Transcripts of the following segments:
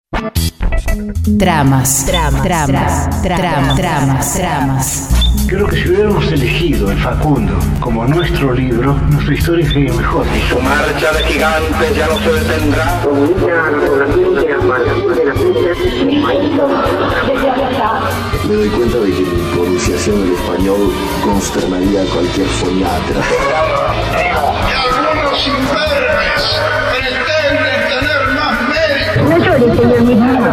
Tramas. Creo que si hubiéramos elegido el Facundo como nuestro libro, nuestra historia sería mejor. Y su marcha de gigantes ya no se detendrá. Me doy cuenta de que mi pronunciación del español consternaría a cualquier foniatra. Y algunos imberbes pretenden tener más mérito. No llores, señor Miguel.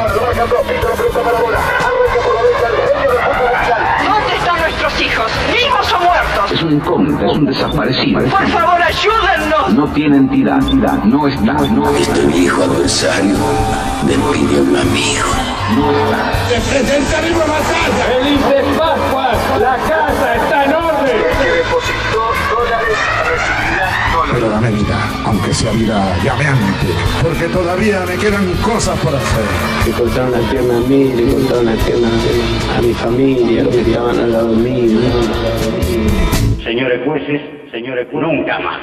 ¿Dónde están nuestros hijos? ¿Vivos o muertos? Es un incógnito, es un desaparecido. Por favor, ayúdennos. No tiene entidad, no está. Este viejo adversario me pidió un amigo. Se presenta viva batalla. ¡Feliz de Pascua! ¡La casa está en orden! Que depositó dólares recibirá dólares. Pero dame vida, aunque sea vida llameante, porque todavía me quedan cosas por hacer. Le cortaron la pierna a mí, le cortaron la pierna a mi familia, los que estaban al lado mío. Señores jueces, nunca más.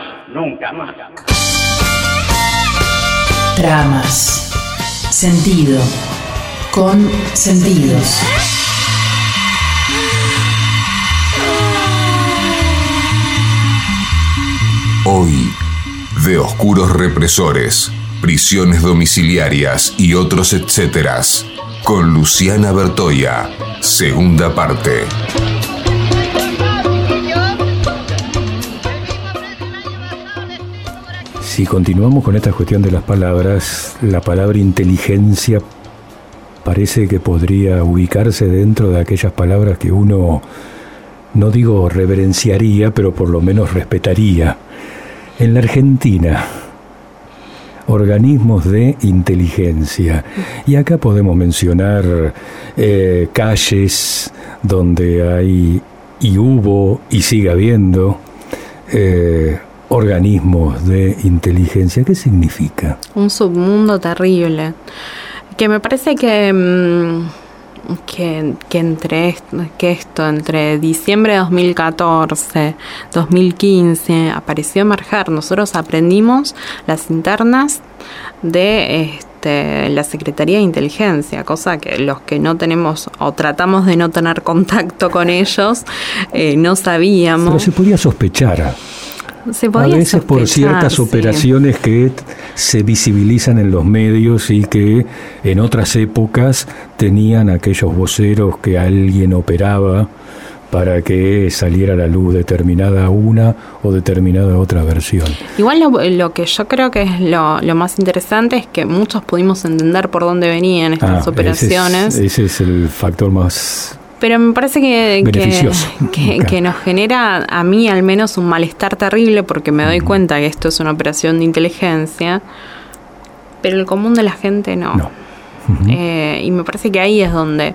Tramas. Sentido. Con sentidos. Hoy, de oscuros represores, prisiones domiciliarias y otros etcéteras, con Luciana Bertoia, segunda parte. Si continuamos con esta cuestión de las palabras, la palabra inteligencia parece que podría ubicarse dentro de aquellas palabras que uno, no digo reverenciaría, pero por lo menos respetaría. En la Argentina, organismos de inteligencia. Y acá podemos mencionar calles donde hay, y hubo, y sigue habiendo, organismos de inteligencia. ¿Qué significa? Un submundo terrible. Que me parece que entre diciembre de 2014, 2015 apareció emerger. Nosotros aprendimos las internas de la Secretaría de Inteligencia, cosa que los que no tenemos o tratamos de no tener contacto con ellos no sabíamos. Pero se podía sospechar. A veces por ciertas operaciones que se visibilizan en los medios y que en otras épocas tenían aquellos voceros que alguien operaba para que saliera a la luz determinada una o determinada otra versión. Igual lo que yo creo que es lo más interesante es que muchos pudimos entender por dónde venían estas operaciones. Ese es el factor más... Pero me parece que nos genera, a mí al menos, un malestar terrible porque me doy cuenta que esto es una operación de inteligencia, pero el común de la gente no. Y me parece que ahí es donde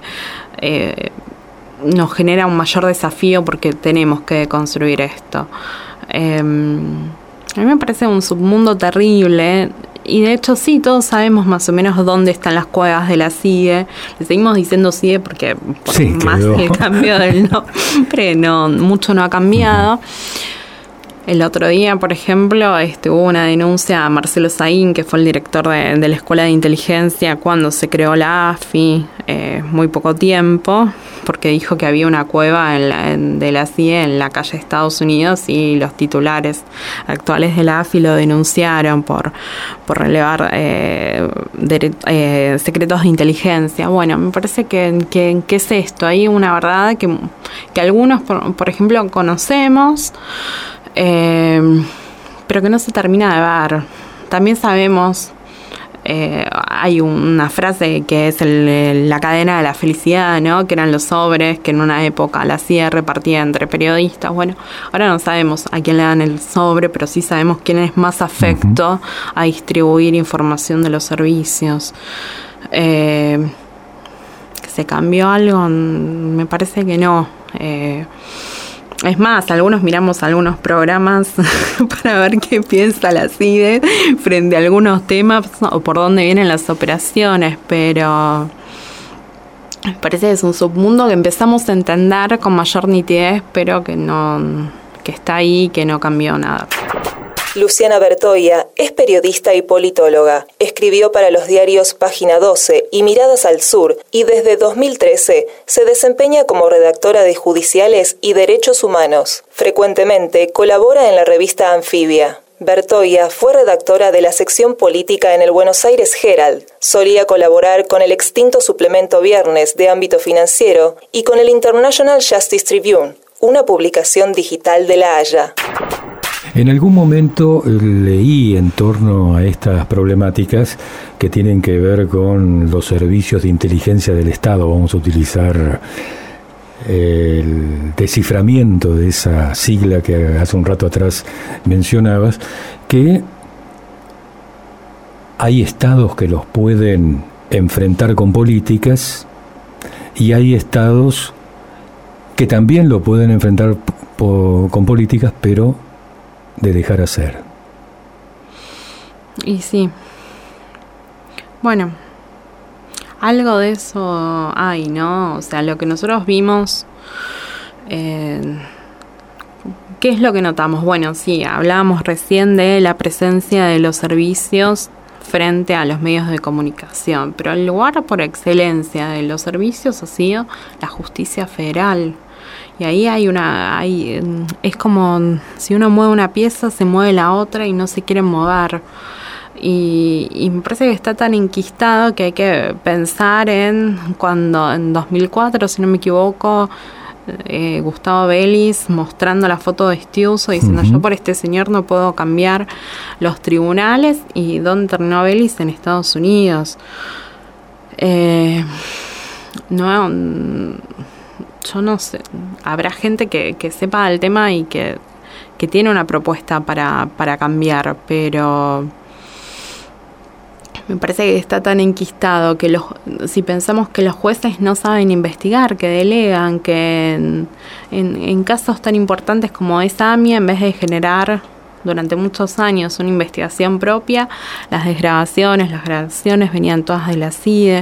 nos genera un mayor desafío porque tenemos que construir esto. A mí me parece un submundo terrible. Y de hecho sí, todos sabemos más o menos dónde están las cuevas de la CIDE. Le seguimos diciendo CIDE porque más el cambio del nombre, mucho no ha cambiado. El otro día, por ejemplo, hubo una denuncia a Marcelo Saín, que fue el director de la Escuela de Inteligencia cuando se creó la AFI, muy poco tiempo, porque dijo que había una cueva de la CIE en la calle Estados Unidos y los titulares actuales de la AFI lo denunciaron por relevar secretos de inteligencia. Bueno, me parece que es esto. Hay una verdad que algunos, por ejemplo, conocemos, pero que no se termina de ver. También sabemos, hay una frase que es la cadena de la felicidad, ¿no? Que eran los sobres que en una época la CIA repartía entre periodistas. Bueno, ahora no sabemos a quién le dan el sobre, pero sí sabemos quién es más afecto a distribuir información de los servicios. ¿Que se cambió algo? Me parece que no. Es más, algunos miramos algunos programas para ver qué piensa la CIDE frente a algunos temas o por dónde vienen las operaciones, pero me parece que es un submundo que empezamos a entender con mayor nitidez, pero que está ahí, que no cambió nada. Luciana Bertoia es periodista y politóloga. Escribió para los diarios Página 12 y Miradas al Sur y desde 2013 se desempeña como redactora de Judiciales y Derechos Humanos. Frecuentemente colabora en la revista Anfibia. Bertoia fue redactora de la sección política en el Buenos Aires Herald. Solía colaborar con el extinto suplemento Viernes de ámbito financiero y con el International Justice Tribune, una publicación digital de La Haya. En algún momento leí en torno a estas problemáticas que tienen que ver con los servicios de inteligencia del Estado. Vamos a utilizar el desciframiento de esa sigla que hace un rato atrás mencionabas, que hay estados que los pueden enfrentar con políticas y hay estados que también lo pueden enfrentar con políticas, pero de dejar hacer. Y sí. Bueno, algo de eso hay, ¿no? O sea, lo que nosotros vimos, ¿qué es lo que notamos? Bueno, sí, hablábamos recién de la presencia de los servicios frente a los medios de comunicación, pero el lugar por excelencia de los servicios ha sido la justicia federal. Y ahí es como si uno mueve una pieza, se mueve la otra y no se quieren mover. Y me parece que está tan enquistado que hay que pensar en cuando en 2004, si no me equivoco, Gustavo Vélez mostrando la foto de Estiuso diciendo yo por este señor no puedo cambiar los tribunales, y ¿dónde terminó Vélez? En Estados Unidos. Yo no sé, habrá gente que sepa del tema y que tiene una propuesta para cambiar, pero me parece que está tan enquistado que si pensamos que los jueces no saben investigar, que delegan, que en casos tan importantes como esa AMIA, en vez de generar durante muchos años una investigación propia, las grabaciones venían todas de la CIDE.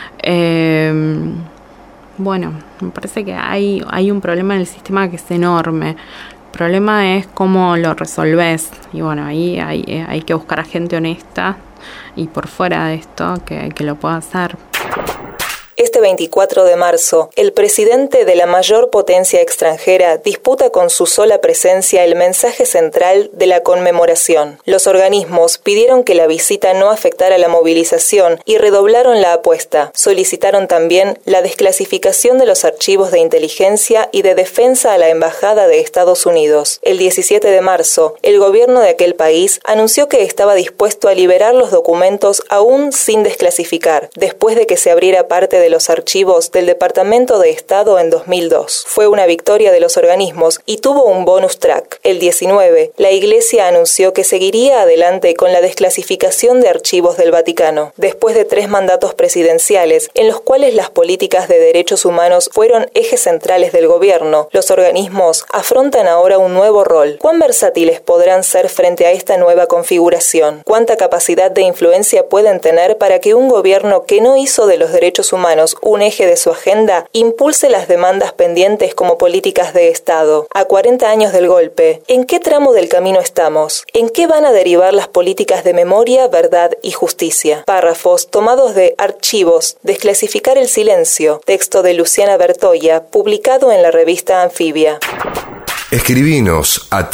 Bueno, me parece que hay un problema en el sistema que es enorme. El problema es cómo lo resolvés. Y bueno, ahí hay que buscar a gente honesta y por fuera de esto que lo pueda hacer. Este 24 de marzo, el presidente de la mayor potencia extranjera disputa con su sola presencia el mensaje central de la conmemoración. Los organismos pidieron que la visita no afectara la movilización y redoblaron la apuesta. Solicitaron también la desclasificación de los archivos de inteligencia y de defensa a la Embajada de Estados Unidos. El 17 de marzo, el gobierno de aquel país anunció que estaba dispuesto a liberar los documentos aún sin desclasificar, después de que se abriera parte de los archivos del Departamento de Estado en 2002. Fue una victoria de los organismos y tuvo un bonus track. El 19, la Iglesia anunció que seguiría adelante con la desclasificación de archivos del Vaticano. Después de 3 mandatos presidenciales, en los cuales las políticas de derechos humanos fueron ejes centrales del gobierno, los organismos afrontan ahora un nuevo rol. ¿Cuán versátiles podrán ser frente a esta nueva configuración? ¿Cuánta capacidad de influencia pueden tener para que un gobierno que no hizo de los derechos humanos un eje de su agenda impulse las demandas pendientes como políticas de Estado? A 40 años del golpe, ¿en qué tramo del camino estamos? ¿En qué van a derivar las políticas de memoria, verdad y justicia? Párrafos tomados de Archivos, desclasificar el silencio, texto de Luciana Bertoia, publicado en la revista Anfibia. Escribinos a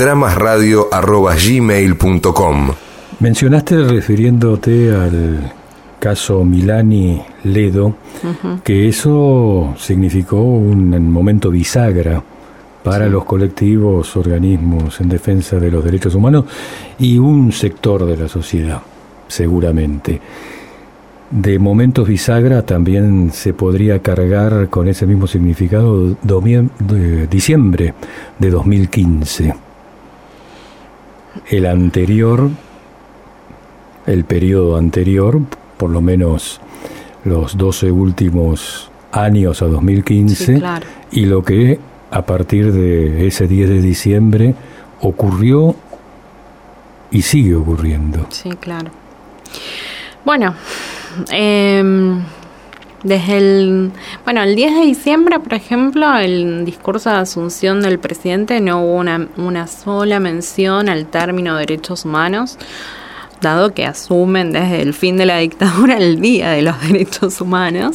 tramasradio@gmail.com. Mencionaste, refiriéndote al caso Milani-Ledo, que eso significó un momento bisagra para los colectivos, organismos en defensa de los derechos humanos y un sector de la sociedad, seguramente. De momentos bisagra también se podría cargar con ese mismo significado diciembre de 2015. El periodo anterior, por lo menos los 12 últimos años a 2015, sí, claro. Y lo que a partir de ese 10 de diciembre ocurrió y sigue ocurriendo. Sí, claro. Bueno, Desde el 10 de diciembre, por ejemplo, el discurso de asunción del presidente no hubo una sola mención al término derechos humanos, dado que asumen desde el fin de la dictadura el Día de los Derechos Humanos.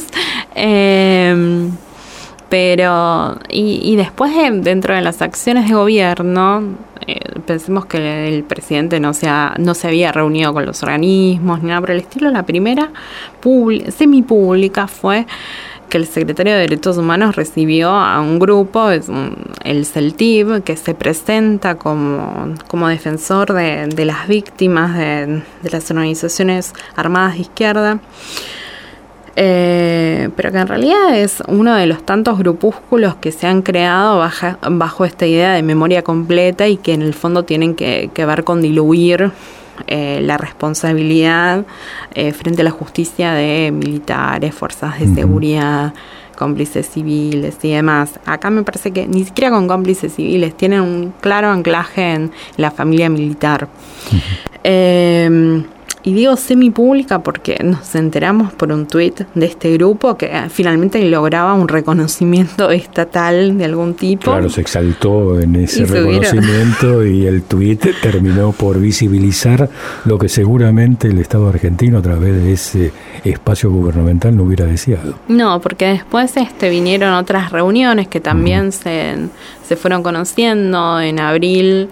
Pero después dentro de las acciones de gobierno, pensemos que el presidente no se había reunido con los organismos ni nada por el estilo. La primera semipública fue que el secretario de Derechos Humanos recibió a un grupo, el CELTIB, que se presenta como defensor de las víctimas de las organizaciones armadas de izquierda. Pero que en realidad es uno de los tantos grupúsculos que se han creado bajo esta idea de memoria completa y que en el fondo tienen que ver con diluir la responsabilidad frente a la justicia de militares, fuerzas de seguridad, cómplices civiles y demás. Acá me parece que ni siquiera con cómplices civiles tienen un claro anclaje en la familia militar. Y digo semipública porque nos enteramos por un tuit de este grupo que finalmente lograba un reconocimiento estatal de algún tipo. Claro, se exaltó en ese reconocimiento y el tuit terminó por visibilizar lo que seguramente el Estado argentino a través de ese espacio gubernamental no hubiera deseado. No, porque después vinieron otras reuniones que también se fueron conociendo en abril.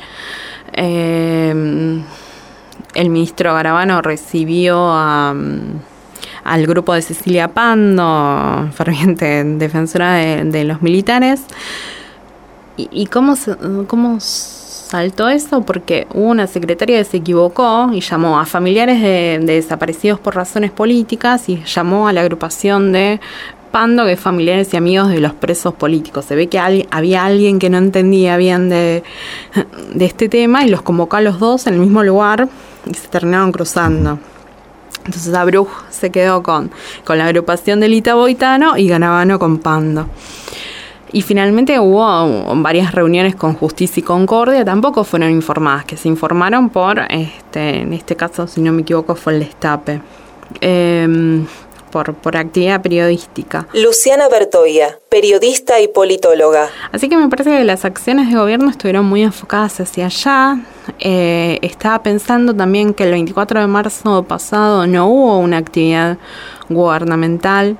El ministro Garabano recibió al grupo de Cecilia Pando, ferviente defensora de los militares. ¿Y cómo saltó eso? Porque hubo una secretaria que se equivocó y llamó a familiares de desaparecidos por razones políticas y llamó a la agrupación de Pando, que es familiares y amigos de los presos políticos. Se ve que había alguien que no entendía bien de este tema y los convocó a los dos en el mismo lugar y se terminaron cruzando. Entonces Abruj se quedó con la agrupación de Lita Boitano y Garabano con Pando. Y finalmente hubo varias reuniones con Justicia y Concordia, tampoco fueron informadas, que se informaron por, en este caso, si no me equivoco, fue el Destape. Por actividad periodística. Luciana Bertoia, periodista y politóloga. Así que me parece que las acciones de gobierno estuvieron muy enfocadas hacia allá. Estaba pensando también que el 24 de marzo pasado no hubo una actividad gubernamental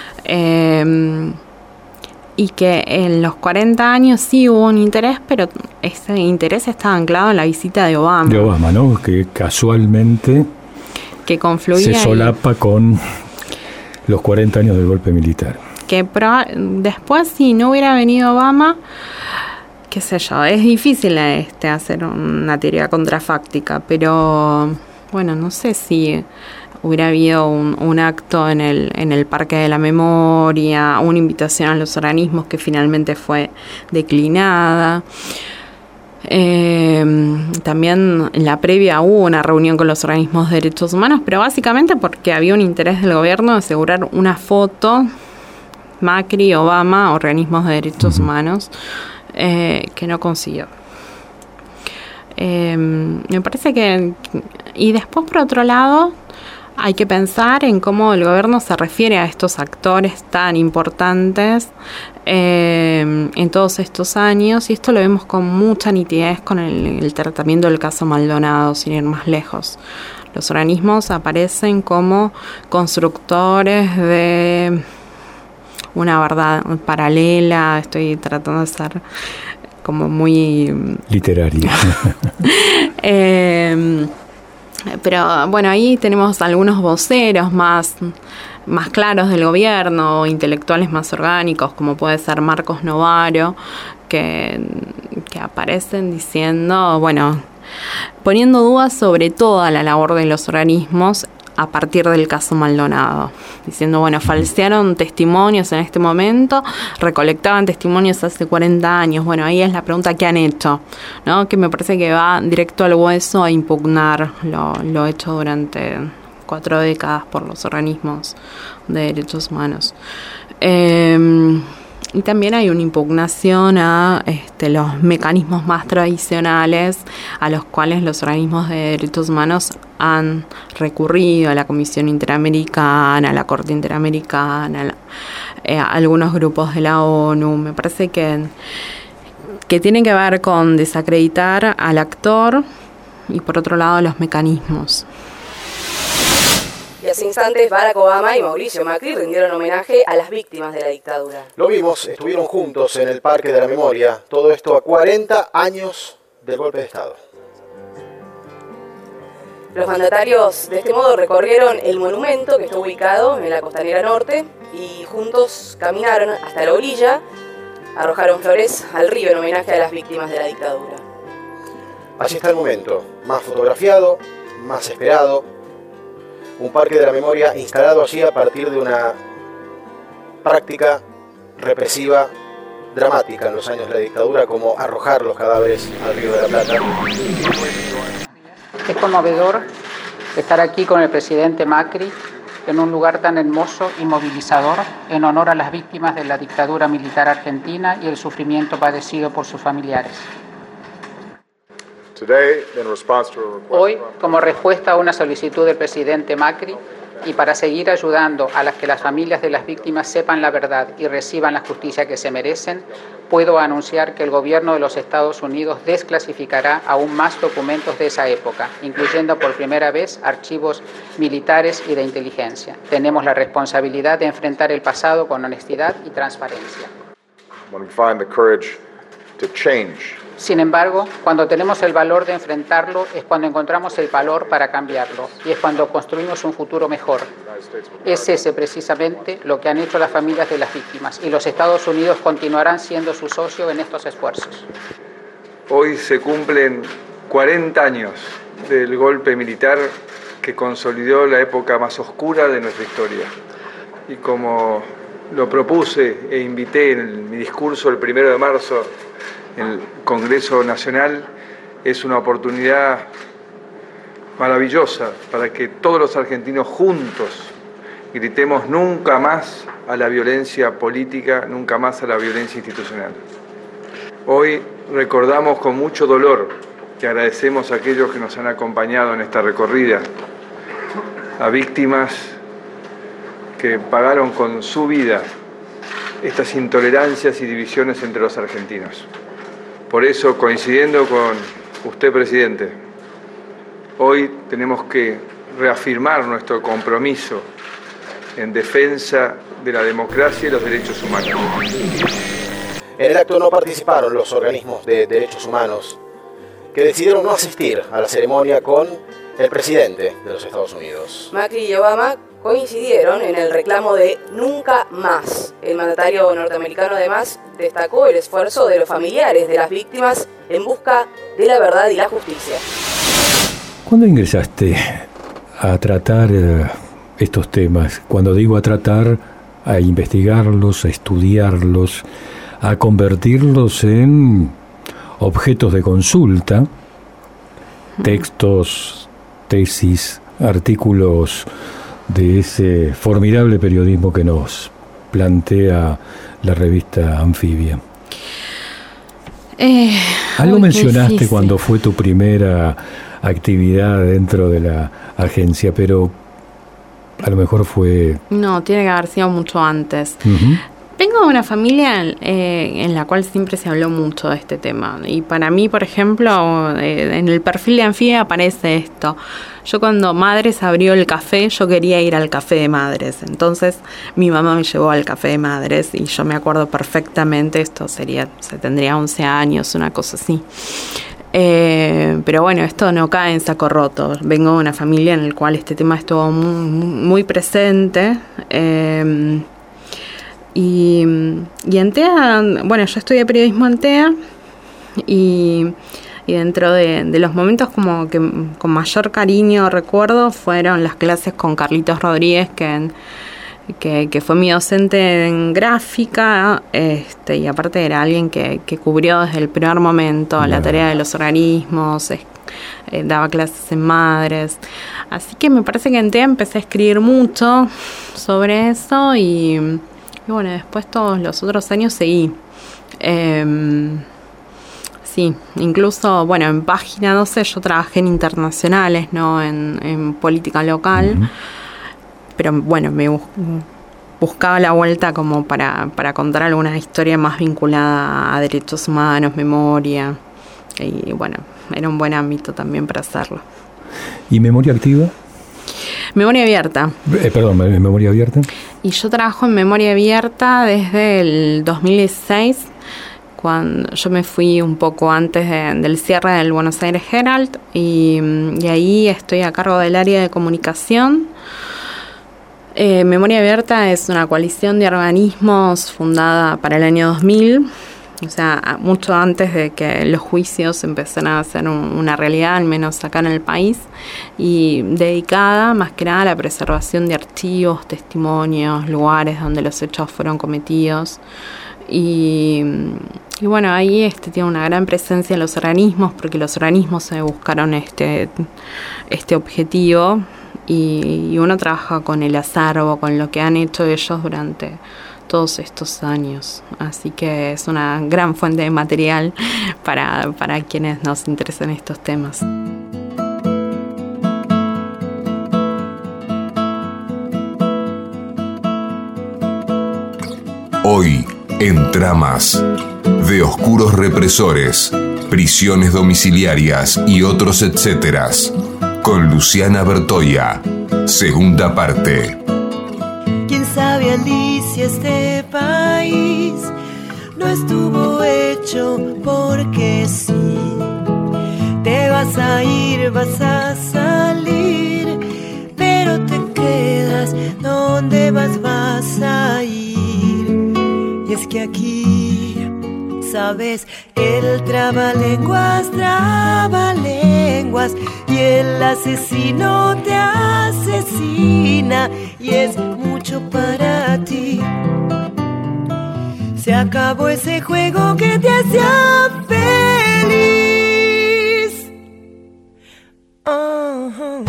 y que en los 40 años sí hubo un interés, pero ese interés estaba anclado en la visita de Obama. De Obama, ¿no? Que casualmente que confluía se solapa con los 40 años del golpe militar. Que después, si no hubiera venido Obama, qué sé yo, es difícil hacer una teoría contrafáctica, pero bueno, no sé si hubiera habido un acto en el Parque de la Memoria, una invitación a los organismos que finalmente fue declinada. También en la previa hubo una reunión con los organismos de derechos humanos, pero básicamente porque había un interés del gobierno de asegurar una foto Macri, Obama, organismos de derechos humanos, que no consiguió. Me parece que... Y después, por otro lado, hay que pensar en cómo el gobierno se refiere a estos actores tan importantes en todos estos años, y esto lo vemos con mucha nitidez con el tratamiento del caso Maldonado, sin ir más lejos. Los organismos aparecen como constructores de una verdad paralela. Estoy tratando de ser como muy literaria. Pero bueno, ahí tenemos algunos voceros más claros del gobierno, intelectuales más orgánicos, como puede ser Marcos Novaro, que aparecen diciendo, bueno, poniendo dudas sobre toda la labor de los organismos a partir del caso Maldonado, diciendo, bueno, falsearon testimonios en este momento, recolectaban testimonios hace 40 años. Bueno, ahí es la pregunta, ¿qué han hecho? ¿No? Que me parece que va directo al hueso a impugnar lo hecho durante 4 décadas por los organismos de derechos humanos. Y también hay una impugnación a los mecanismos más tradicionales a los cuales los organismos de derechos humanos han recurrido, a la Comisión Interamericana, a la Corte Interamericana, a algunos grupos de la ONU. Me parece que tiene que ver con desacreditar al actor y por otro lado los mecanismos. Y hace instantes Barack Obama y Mauricio Macri rindieron homenaje a las víctimas de la dictadura. Lo vimos, estuvieron juntos en el Parque de la Memoria, todo esto a 40 años del golpe de Estado. Los mandatarios de este modo recorrieron el monumento que está ubicado en la Costanera Norte y juntos caminaron hasta la orilla, arrojaron flores al río en homenaje a las víctimas de la dictadura. Allí está el momento, más fotografiado, más esperado. Un parque de la memoria instalado allí a partir de una práctica represiva dramática en los años de la dictadura, como arrojar los cadáveres al Río de la Plata. Es conmovedor estar aquí con el presidente Macri en un lugar tan hermoso y movilizador en honor a las víctimas de la dictadura militar argentina y el sufrimiento padecido por sus familiares. Hoy, como respuesta a una solicitud del presidente Macri y para seguir ayudando a que las familias de las víctimas sepan la verdad y reciban la justicia que se merecen, puedo anunciar que el gobierno de los Estados Unidos desclasificará aún más documentos de esa época, incluyendo por primera vez archivos militares y de inteligencia. Tenemos la responsabilidad de enfrentar el pasado con honestidad y transparencia. Sin embargo, cuando tenemos el valor de enfrentarlo es cuando encontramos el valor para cambiarlo y es cuando construimos un futuro mejor. Es ese precisamente lo que han hecho las familias de las víctimas y los Estados Unidos continuarán siendo su socio en estos esfuerzos. Hoy se cumplen 40 años del golpe militar que consolidó la época más oscura de nuestra historia. Y como lo propuse e invité en mi discurso el 1 de marzo en el Congreso Nacional, es una oportunidad maravillosa para que todos los argentinos juntos gritemos nunca más a la violencia política, nunca más a la violencia institucional. Hoy recordamos con mucho dolor y agradecemos a aquellos que nos han acompañado en esta recorrida, a víctimas que pagaron con su vida estas intolerancias y divisiones entre los argentinos. Por eso, coincidiendo con usted, presidente, hoy tenemos que reafirmar nuestro compromiso en defensa de la democracia y los derechos humanos. En el acto no participaron los organismos de derechos humanos, que decidieron no asistir a la ceremonia con el presidente de los Estados Unidos. Macri y Obama coincidieron en el reclamo de nunca más. El mandatario norteamericano además destacó el esfuerzo de los familiares de las víctimas en busca de la verdad y la justicia. ¿Cuándo ingresaste a tratar estos temas? Cuando digo a tratar, a investigarlos, a estudiarlos, a convertirlos en objetos de consulta, textos, tesis, artículos de ese formidable periodismo que nos plantea la revista Anfibia. Algo mencionaste cuando fue tu primera actividad dentro de la agencia, pero a lo mejor fue... No, tiene que haber sido mucho antes. Uh-huh. Vengo de una familia en la cual siempre se habló mucho de este tema. Y para mí, por ejemplo, en el perfil de Anfibia aparece esto. Yo cuando Madres abrió el café, yo quería ir al café de Madres. Entonces mi mamá me llevó al café de Madres y yo me acuerdo perfectamente, tendría 11 años, una cosa así. Pero bueno, esto no cae en saco roto. Vengo de una familia en la cual este tema estuvo muy presente. Y en TEA, bueno, yo estudié periodismo en TEA y dentro de los momentos como que con mayor cariño recuerdo fueron las clases con Carlitos Rodríguez, que fue mi docente en gráfica, y aparte era alguien que cubrió desde el primer momento la tarea de los organismos, daba clases en Madres, así que me parece que en TEA empecé a escribir mucho sobre eso y Y bueno, después todos los otros años seguí. Sí, incluso, bueno, en Página 12 yo trabajé en internacionales, no en política local. Uh-huh. Pero bueno, me buscaba la vuelta como para contar alguna historia más vinculada a derechos humanos, memoria. Y bueno, era un buen ámbito también para hacerlo. ¿Y memoria activa? Memoria abierta. Memoria abierta. Y yo trabajo en memoria abierta desde el 2016, cuando yo me fui un poco antes del cierre del Buenos Aires Herald, y ahí estoy a cargo del área de comunicación. Memoria Abierta es una coalición de organismos fundada para el año 2000, o sea, mucho antes de que los juicios empezaran a ser una realidad, al menos acá en el país, y dedicada más que nada a la preservación de archivos, testimonios, lugares donde los hechos fueron cometidos. Y bueno, ahí tiene una gran presencia en los organismos, porque los organismos se buscaron este objetivo. Y uno trabaja con el acervo, con lo que han hecho ellos durante todos estos años. Así que es una gran fuente de material para quienes nos interesan estos temas. Hoy, en Tramas, de oscuros represores, prisiones domiciliarias y otros etcéteras, con Luciana Bertoia, segunda parte. ¿Quién sabe, Alicia, este país no estuvo hecho porque sí? Te vas a ir, vas a salir, pero te quedas donde vas a ir. Y es que aquí, sabes, el trabalenguas, y el asesino te asesina, y es mucho para ti. Se acabó ese juego que te hacía feliz. Oh.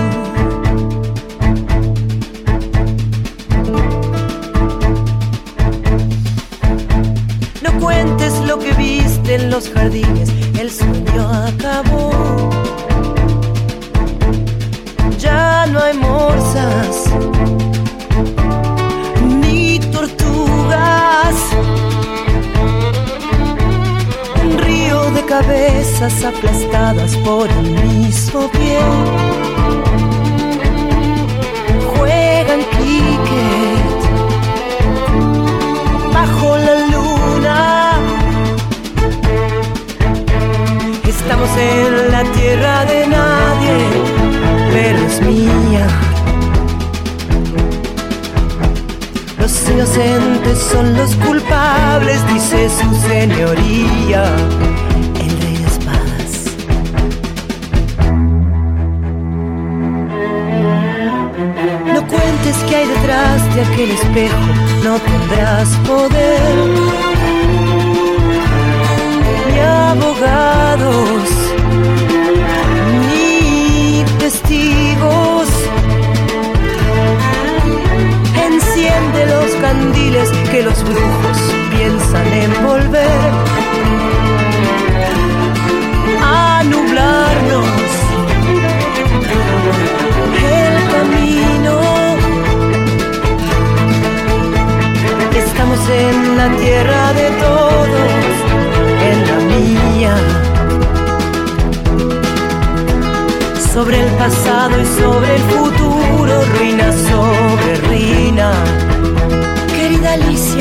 No cuentes lo que viste en los jardines, el sueño acabó. Ya no hay morsas ni tortugas, un río de cabezas aplastadas por el mismo pie. Juegan cricket bajo la luna. Estamos en la tierra de nadie, pero es mía. Los inocentes son los culpables, dice su señoría, el rey de espadas. No cuentes que hay detrás de aquel espejo, no tendrás poder, ni abogados, testigos. Enciende los candiles que los brujos piensan envolver, a nublarnos el camino. Estamos en la tierra de todos, en la mía. Sobre el pasado y sobre el futuro, ruina sobre ruina. Querida Alicia,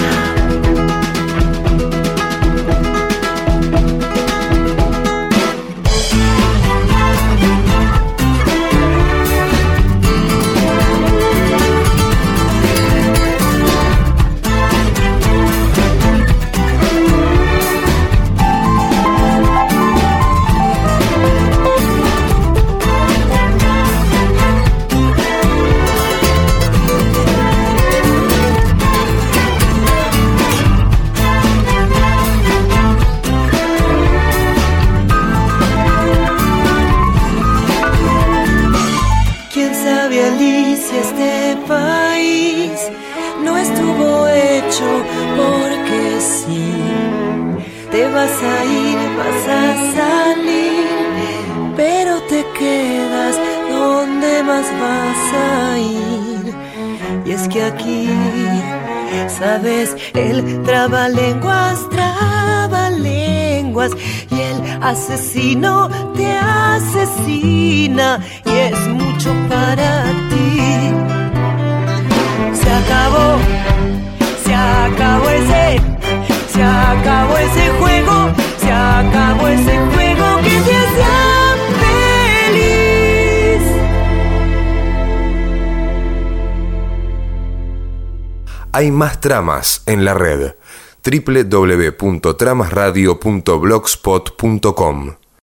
este país no estuvo hecho hecho porque sí. Te vas a ir, vas a salir, pero te quedas donde más vas a ir. Y es que aquí, sabes, el trabalenguas, y el asesino te asesina, y es mucho para ti. Se acabó ese juego, se acabó ese juego que te hacía feliz. Hay más tramas en la red. www.tramasradio.blogspot.com